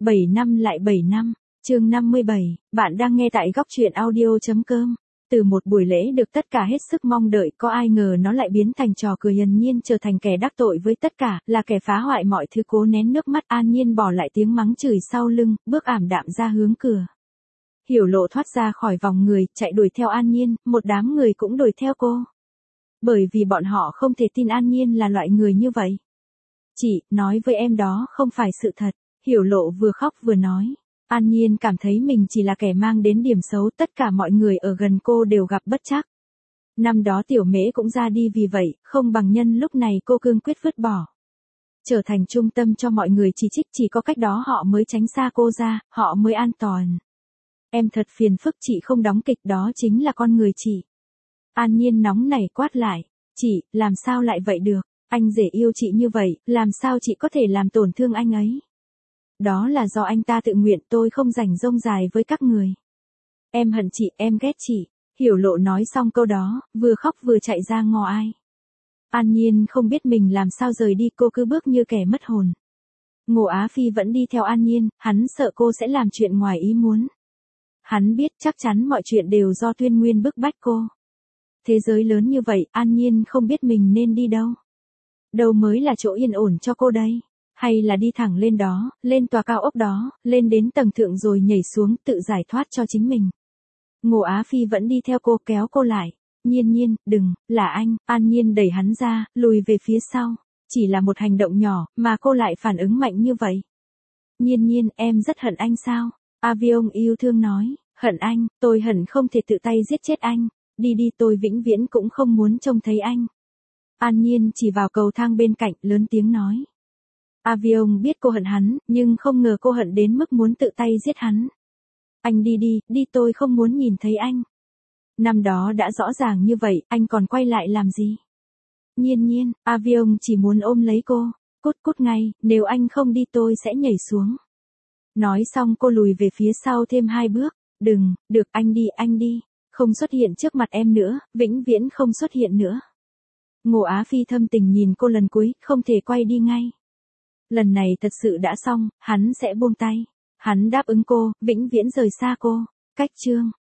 7 năm lại 7 năm, chương 57, bạn đang nghe tại góc truyện audio.com. Từ một buổi lễ được tất cả hết sức mong đợi, có ai ngờ nó lại biến thành trò cười, Hiền Nhiên trở thành kẻ đắc tội với tất cả, là kẻ phá hoại mọi thứ. Cố nén nước mắt, An Nhiên bỏ lại tiếng mắng chửi sau lưng, bước ảm đạm ra hướng cửa. Hiểu Lộ thoát ra khỏi vòng người, chạy đuổi theo An Nhiên, một đám người cũng đuổi theo cô. Bởi vì bọn họ không thể tin An Nhiên là loại người như vậy. Chị, nói với em đó không phải sự thật, Hiểu Lộ vừa khóc vừa nói. An Nhiên cảm thấy mình chỉ là kẻ mang đến điểm xấu, tất cả mọi người ở gần cô đều gặp bất trắc. Năm đó Tiểu Mễ cũng ra đi vì vậy, không bằng nhân lúc này cô cương quyết vứt bỏ. Trở thành trung tâm cho mọi người chỉ trích, chỉ có cách đó họ mới tránh xa cô ra, họ mới an toàn. Em thật phiền phức, chị không đóng kịch, đó chính là con người chị. An Nhiên nóng nảy quát lại, chị, làm sao lại vậy được, anh rể yêu chị như vậy, làm sao chị có thể làm tổn thương anh ấy. Đó là do anh ta tự nguyện, tôi không rảnh rông dài với các người. Em hận chị, em ghét chị. Hiểu Lộ nói xong câu đó, vừa khóc vừa chạy ra ngõ ai. An Nhiên không biết mình làm sao rời đi, cô cứ bước như kẻ mất hồn. Ngô Á Phi vẫn đi theo An Nhiên, hắn sợ cô sẽ làm chuyện ngoài ý muốn. Hắn biết chắc chắn mọi chuyện đều do Tuyên Nguyên bức bách cô. Thế giới lớn như vậy, An Nhiên không biết mình nên đi đâu. Đâu mới là chỗ yên ổn cho cô đây? Hay là đi thẳng lên đó, lên tòa cao ốc đó, lên đến tầng thượng rồi nhảy xuống, tự giải thoát cho chính mình. Ngô Á Phi vẫn đi theo cô, kéo cô lại. Nhiên Nhiên, đừng, là anh. An Nhiên đẩy hắn ra, lùi về phía sau. Chỉ là một hành động nhỏ, mà cô lại phản ứng mạnh như vậy. Nhiên Nhiên, em rất hận anh sao? Avion yêu thương nói, hận anh, tôi hận không thể tự tay giết chết anh. Đi đi, tôi vĩnh viễn cũng không muốn trông thấy anh. An Nhiên chỉ vào cầu thang bên cạnh, lớn tiếng nói. Avion biết cô hận hắn, nhưng không ngờ cô hận đến mức muốn tự tay giết hắn. Anh đi đi, đi, tôi không muốn nhìn thấy anh. Năm đó đã rõ ràng như vậy, anh còn quay lại làm gì? Nhiên Nhiên, Avion chỉ muốn ôm lấy cô. Cút cút ngay, nếu anh không đi tôi sẽ nhảy xuống. Nói xong cô lùi về phía sau thêm 2 bước. Đừng, được, anh đi. Không xuất hiện trước mặt em nữa, vĩnh viễn không xuất hiện nữa. Ngô Á Phi thâm tình nhìn cô lần cuối, không thể quay đi ngay. Lần này thật sự đã xong, hắn sẽ buông tay. Hắn đáp ứng cô, vĩnh viễn rời xa cô. Cách chương